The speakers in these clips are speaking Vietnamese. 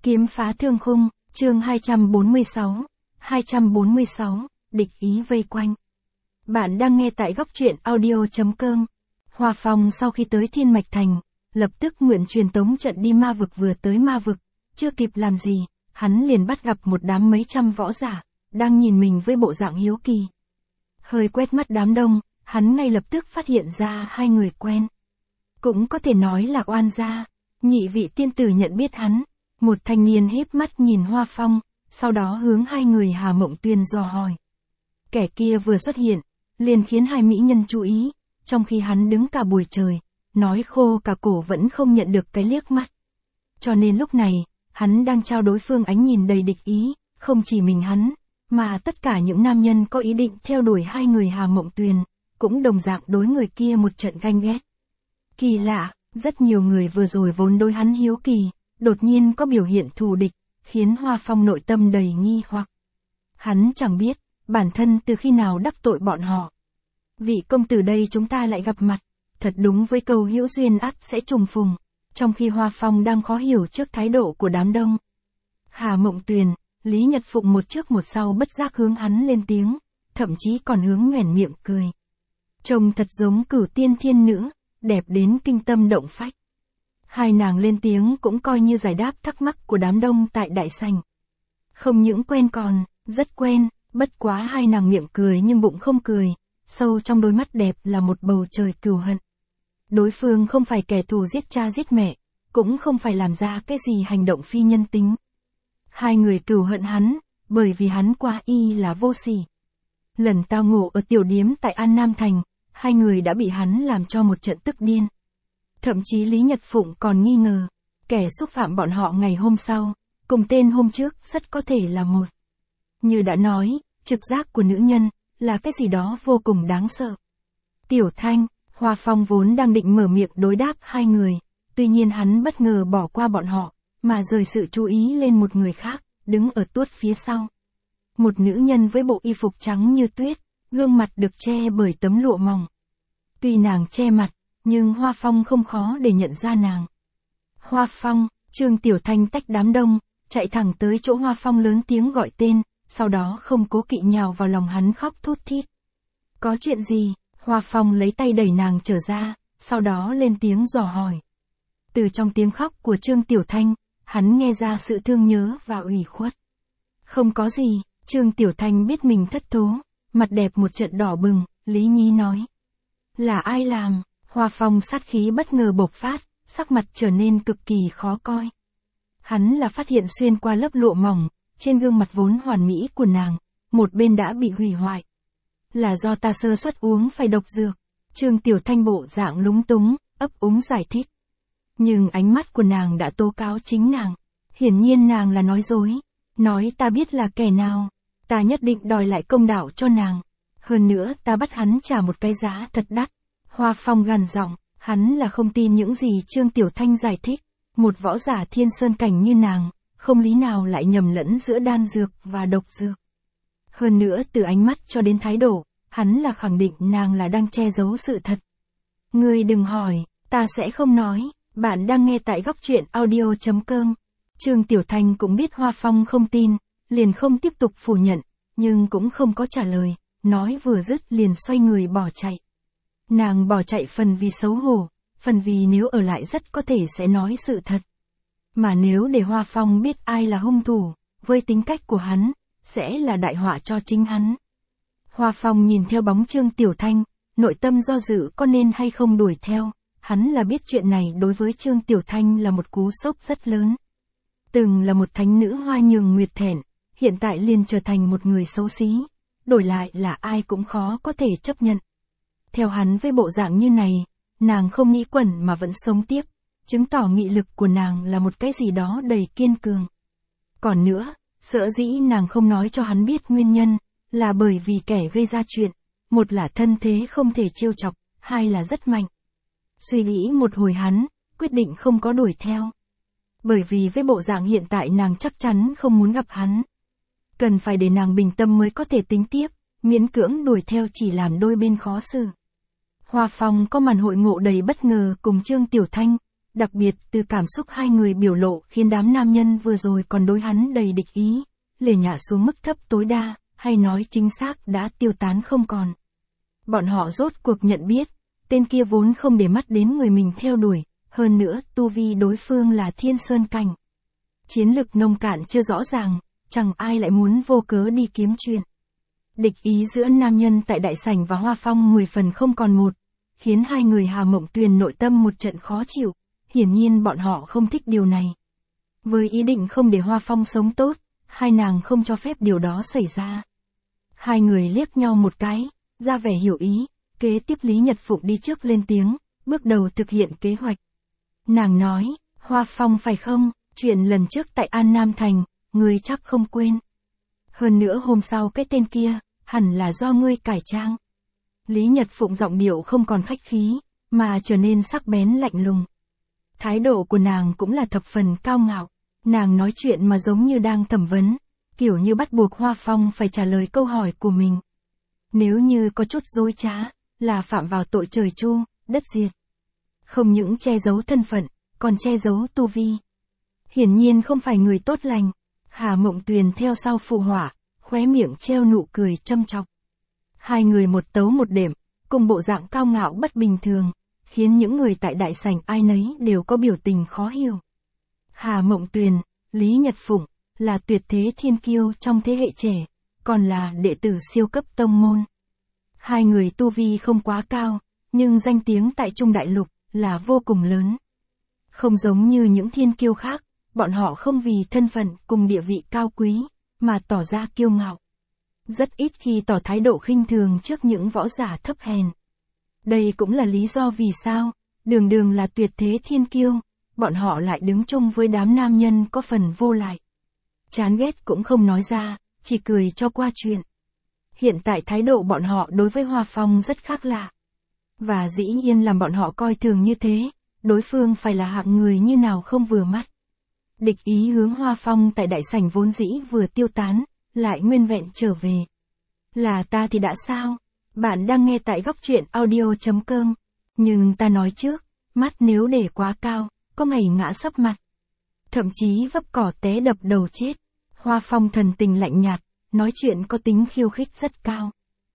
Kiếm phá thương khung, chương 246, địch ý vây quanh. Bạn đang nghe tại góc truyện audio.com. Hoa Phong sau khi tới Thiên Mạch Thành, lập tức nguyện truyền tống trận đi ma vực. Vừa tới ma vực, chưa kịp làm gì, hắn liền bắt gặp một đám mấy trăm võ giả, đang nhìn mình với bộ dạng hiếu kỳ. Hơi quét mắt đám đông, hắn ngay lập tức phát hiện ra hai người quen. Cũng có thể nói là oan gia, nhị vị tiên tử nhận biết hắn. Một thanh niên híp mắt nhìn Hoa Phong, sau đó hướng hai người Hà Mộng Tuyền dò hỏi. Kẻ kia vừa xuất hiện, liền khiến hai mỹ nhân chú ý, trong khi hắn đứng cả buổi trời, nói khô cả cổ vẫn không nhận được cái liếc mắt. Cho nên lúc này, hắn đang trao đối phương ánh nhìn đầy địch ý, không chỉ mình hắn, mà tất cả những nam nhân có ý định theo đuổi hai người Hà Mộng Tuyền, cũng đồng dạng đối người kia một trận ganh ghét. Kỳ lạ, rất nhiều người vừa rồi vốn đối hắn hiếu kỳ, đột nhiên có biểu hiện thù địch, khiến Hoa Phong nội tâm đầy nghi hoặc. Hắn chẳng biết, bản thân từ khi nào đắc tội bọn họ. Vị công tử đây chúng ta lại gặp mặt, thật đúng với câu hữu duyên ắt sẽ trùng phùng, trong khi Hoa Phong đang khó hiểu trước thái độ của đám đông. Hà Mộng Tuyền, Lý Nhật Phụng một trước một sau bất giác hướng hắn lên tiếng, thậm chí còn hướng nhoẻn miệng cười. Trông thật giống Cửu Tiên thiên nữ, đẹp đến kinh tâm động phách. Hai nàng lên tiếng cũng coi như giải đáp thắc mắc của đám đông tại đại sảnh. Không những quen còn, rất quen, bất quá hai nàng miệng cười nhưng bụng không cười, sâu trong đôi mắt đẹp là một bầu trời cừu hận. Đối phương không phải kẻ thù giết cha giết mẹ, cũng không phải làm ra cái gì hành động phi nhân tính. Hai người cừu hận hắn, bởi vì hắn qua y là vô sỉ. Lần tao ngộ ở tiểu điếm tại An Nam Thành, hai người đã bị hắn làm cho một trận tức điên. Thậm chí Lý Nhật Phụng còn nghi ngờ, kẻ xúc phạm bọn họ ngày hôm sau, cùng tên hôm trước rất có thể là một. Như đã nói, trực giác của nữ nhân, là cái gì đó vô cùng đáng sợ. Tiểu Thanh, Hoa Phong vốn đang định mở miệng đối đáp hai người, tuy nhiên hắn bất ngờ bỏ qua bọn họ, mà rời sự chú ý lên một người khác, đứng ở tuốt phía sau. Một nữ nhân với bộ y phục trắng như tuyết, gương mặt được che bởi tấm lụa mỏng. Tuy nàng che mặt, nhưng Hoa Phong không khó để nhận ra nàng. Hoa Phong, Trương Tiểu Thanh tách đám đông, chạy thẳng tới chỗ Hoa Phong lớn tiếng gọi tên, sau đó không cố kỵ nhào vào lòng hắn khóc thút thít. Có chuyện gì? Hoa Phong lấy tay đẩy nàng trở ra, sau đó lên tiếng dò hỏi. Từ trong tiếng khóc của Trương Tiểu Thanh, hắn nghe ra sự thương nhớ và ủy khuất. Không có gì, Trương Tiểu Thanh biết mình thất thố, mặt đẹp một trận đỏ bừng, lý nhí nói. Là ai làm? Hoa Phong sát khí bất ngờ bộc phát, sắc mặt trở nên cực kỳ khó coi. Hắn là phát hiện xuyên qua lớp lụa mỏng, trên gương mặt vốn hoàn mỹ của nàng, một bên đã bị hủy hoại. Là do ta sơ suất uống phải độc dược. Trương Tiểu Thanh bộ dạng lúng túng, ấp úng giải thích. Nhưng ánh mắt của nàng đã tố cáo chính nàng. Hiển nhiên nàng là nói dối. Nói ta biết là kẻ nào. Ta nhất định đòi lại công đạo cho nàng. Hơn nữa ta bắt hắn trả một cái giá thật đắt. Hoa Phong gằn giọng, hắn là không tin những gì Trương Tiểu Thanh giải thích. Một võ giả thiên sơn cảnh như nàng, không lý nào lại nhầm lẫn giữa đan dược và độc dược. Hơn nữa từ ánh mắt cho đến thái độ, hắn là khẳng định nàng là đang che giấu sự thật. Ngươi đừng hỏi, ta sẽ không nói, bạn đang nghe tại góc truyện audio.com. Trương Tiểu Thanh cũng biết Hoa Phong không tin, liền không tiếp tục phủ nhận, nhưng cũng không có trả lời, nói vừa dứt liền xoay người bỏ chạy. Nàng bỏ chạy phần vì xấu hổ, phần vì nếu ở lại rất có thể sẽ nói sự thật. Mà nếu để Hoa Phong biết ai là hung thủ, với tính cách của hắn, sẽ là đại họa cho chính hắn. Hoa Phong nhìn theo bóng Trương Tiểu Thanh, nội tâm do dự có nên hay không đuổi theo, hắn là biết chuyện này đối với Trương Tiểu Thanh là một cú sốc rất lớn. Từng là một thánh nữ hoa nhường nguyệt thẹn, hiện tại liền trở thành một người xấu xí, đổi lại là ai cũng khó có thể chấp nhận. Theo hắn với bộ dạng như này, nàng không nghĩ quẩn mà vẫn sống tiếp, chứng tỏ nghị lực của nàng là một cái gì đó đầy kiên cường. Còn nữa, sở dĩ nàng không nói cho hắn biết nguyên nhân, là bởi vì kẻ gây ra chuyện, một là thân thế không thể trêu chọc, hai là rất mạnh. Suy nghĩ một hồi hắn, quyết định không có đuổi theo. Bởi vì với bộ dạng hiện tại nàng chắc chắn không muốn gặp hắn. Cần phải để nàng bình tâm mới có thể tính tiếp, miễn cưỡng đuổi theo chỉ làm đôi bên khó xử. Hoa Phong có màn hội ngộ đầy bất ngờ cùng Trương Tiểu Thanh, Đặc biệt từ cảm xúc hai người biểu lộ khiến đám nam nhân vừa rồi còn đối hắn đầy địch ý, lìa nhả xuống mức thấp tối đa, hay nói chính xác đã tiêu tán không còn. Bọn họ rốt cuộc nhận biết, tên kia vốn không để mắt đến người mình theo đuổi, hơn nữa tu vi đối phương là thiên sơn cảnh. Chiến lực nông cạn chưa rõ ràng, chẳng ai lại muốn vô cớ đi kiếm chuyện. Địch ý giữa nam nhân tại đại sảnh và Hoa Phong 10 phần không còn một, khiến hai người Hà Mộng Tuyền nội tâm một trận khó chịu, hiển nhiên bọn họ không thích điều này. Với ý định không để Hoa Phong sống tốt, hai nàng không cho phép điều đó xảy ra. Hai người liếc nhau một cái, ra vẻ hiểu ý, kế tiếp Lý Nhật Phụng đi trước lên tiếng, bước đầu thực hiện kế hoạch. Nàng nói, Hoa Phong phải không, chuyện lần trước tại An Nam Thành, ngươi chắc không quên. Hơn nữa hôm sau cái tên kia, hẳn là do ngươi cải trang. Lý Nhật Phụng giọng điệu không còn khách khí, mà trở nên sắc bén lạnh lùng. Thái độ của nàng cũng là thập phần cao ngạo, nàng nói chuyện mà giống như đang thẩm vấn, kiểu như bắt buộc Hoa Phong phải trả lời câu hỏi của mình. Nếu như có chút dối trá, là phạm vào tội trời chu, đất diệt. Không những che giấu thân phận, còn che giấu tu vi. Hiển nhiên không phải người tốt lành. Hà Mộng Tuyền theo sau phụ họa, khóe miệng treo nụ cười châm chọc. Hai người một tấu một đệm, cùng bộ dạng cao ngạo bất bình thường, khiến những người tại đại sảnh ai nấy đều có biểu tình khó hiểu. Hà Mộng Tuyền, Lý Nhật Phụng, là tuyệt thế thiên kiêu trong thế hệ trẻ, còn là đệ tử siêu cấp tông môn. Hai người tu vi không quá cao, nhưng danh tiếng tại Trung Đại Lục là vô cùng lớn. Không giống như những thiên kiêu khác, bọn họ không vì thân phận cùng địa vị cao quý, mà tỏ ra kiêu ngạo. Rất ít khi tỏ thái độ khinh thường trước những võ giả thấp hèn. Đây cũng là lý do vì sao, đường đường là tuyệt thế thiên kiêu, bọn họ lại đứng chung với đám nam nhân có phần vô lại. Chán ghét cũng không nói ra, chỉ cười cho qua chuyện. Hiện tại thái độ bọn họ đối với Hoa Phong rất khác lạ. Và dĩ nhiên làm bọn họ coi thường như thế, đối phương phải là hạng người như nào không vừa mắt. Địch ý hướng Hoa Phong tại đại sảnh vốn dĩ vừa tiêu tán, lại nguyên vẹn trở về. Là ta thì đã sao? Bạn đang nghe tại góc truyện audio.com. Nhưng ta nói trước, mắt nếu để quá cao, có ngày ngã sấp mặt. Thậm chí vấp cỏ té đập đầu chết. Hoa Phong thần tình lạnh nhạt, nói chuyện có tính khiêu khích rất cao.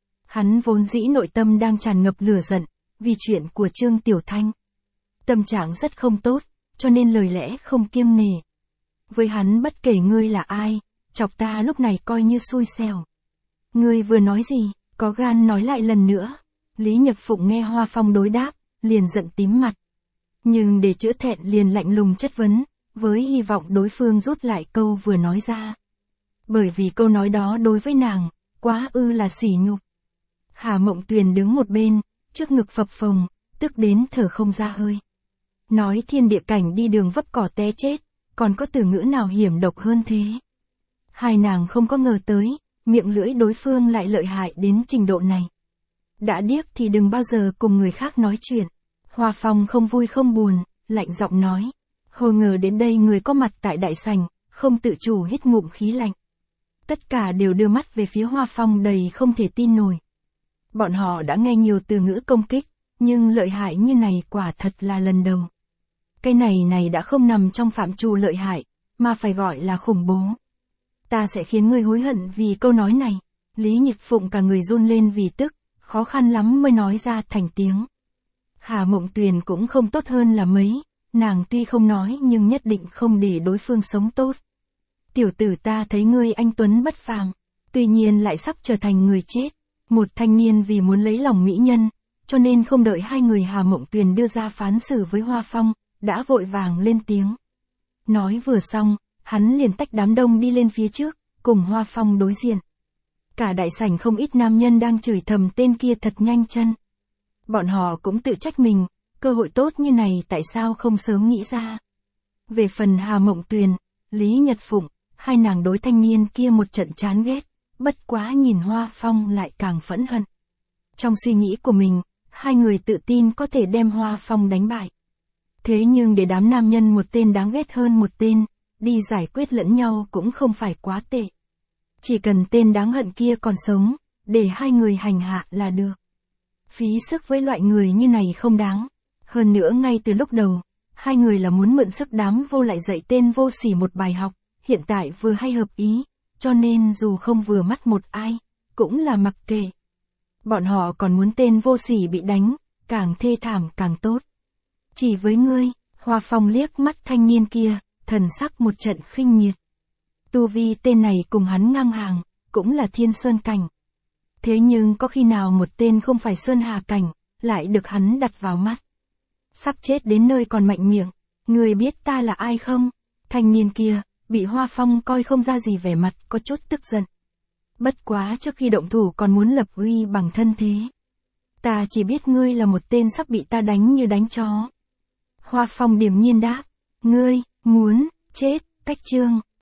Hắn vốn dĩ nội tâm đang tràn ngập lửa giận, vì chuyện của Trương Tiểu Thanh. Tâm trạng rất không tốt, cho nên lời lẽ không kiêng nể. Với hắn bất kể ngươi là ai, chọc ta lúc này coi như xui xẻo. Ngươi vừa nói gì, có gan nói lại lần nữa. Lý Nhật Phụng nghe Hoa Phong đối đáp, liền giận tím mặt. Nhưng để chữa thẹn liền lạnh lùng chất vấn, với hy vọng đối phương rút lại câu vừa nói ra. Bởi vì câu nói đó đối với nàng, quá ư là sỉ nhục. Hà Mộng Tuyền đứng một bên, trước ngực phập phồng, tức đến thở không ra hơi. Nói thiên địa cảnh đi đường vấp cỏ té chết, còn có từ ngữ nào hiểm độc hơn thế. Hai nàng không có ngờ tới, miệng lưỡi đối phương lại lợi hại đến trình độ này. Đã điếc thì đừng bao giờ cùng người khác nói chuyện. Hoa Phong không vui không buồn, lạnh giọng nói. Hồi ngờ đến đây người có mặt tại đại sảnh, không tự chủ hít ngụm khí lạnh. Tất cả đều đưa mắt về phía Hoa Phong đầy không thể tin nổi. Bọn họ đã nghe nhiều từ ngữ công kích, nhưng lợi hại như này quả thật là lần đầu. Cái này đã không nằm trong phạm trù lợi hại, mà phải gọi là khủng bố. Ta sẽ khiến ngươi hối hận vì câu nói này. Lý Nhật Phụng cả người run lên vì tức, khó khăn lắm mới nói ra thành tiếng. Hà Mộng Tuyền cũng không tốt hơn là mấy, nàng tuy không nói nhưng nhất định không để đối phương sống tốt. Tiểu tử ta thấy ngươi anh tuấn bất phàm, tuy nhiên lại sắp trở thành người chết. Một thanh niên vì muốn lấy lòng mỹ nhân, cho nên không đợi hai người Hà Mộng Tuyền đưa ra phán xử với Hoa Phong, đã vội vàng lên tiếng. Nói vừa xong, hắn liền tách đám đông đi lên phía trước, cùng Hoa Phong đối diện. Cả đại sảnh không ít nam nhân đang chửi thầm tên kia thật nhanh chân. Bọn họ cũng tự trách mình, cơ hội tốt như này tại sao không sớm nghĩ ra. Về phần Hà Mộng Tuyền, Lý Nhật Phụng, hai nàng đối thanh niên kia một trận chán ghét, bất quá nhìn Hoa Phong lại càng phẫn hận. Trong suy nghĩ của mình, hai người tự tin có thể đem Hoa Phong đánh bại. Thế nhưng để đám nam nhân một tên đáng ghét hơn một tên, đi giải quyết lẫn nhau cũng không phải quá tệ. Chỉ cần tên đáng hận kia còn sống, để hai người hành hạ là được. Phí sức với loại người như này không đáng. Hơn nữa ngay từ lúc đầu, hai người là muốn mượn sức đám vô lại dạy tên vô sỉ một bài học, hiện tại vừa hay hợp ý, cho nên dù không vừa mắt một ai, cũng là mặc kệ. Bọn họ còn muốn tên vô sỉ bị đánh, càng thê thảm càng tốt. Chỉ với ngươi, Hoa Phong liếc mắt thanh niên kia, thần sắc một trận khinh miệt. Tu vi tên này cùng hắn ngang hàng, cũng là thiên sơn cảnh. Thế nhưng có khi nào một tên không phải sơn hà cảnh, lại được hắn đặt vào mắt. Sắp chết đến nơi còn mạnh miệng, ngươi biết ta là ai không? Thanh niên kia, bị Hoa Phong coi không ra gì vẻ mặt có chút tức giận. Bất quá trước khi động thủ còn muốn lập uy bằng thân thế. Ta chỉ biết ngươi là một tên sắp bị ta đánh như đánh chó. Hoa Phong điềm nhiên đáp, ngươi, muốn, chết, cách chương.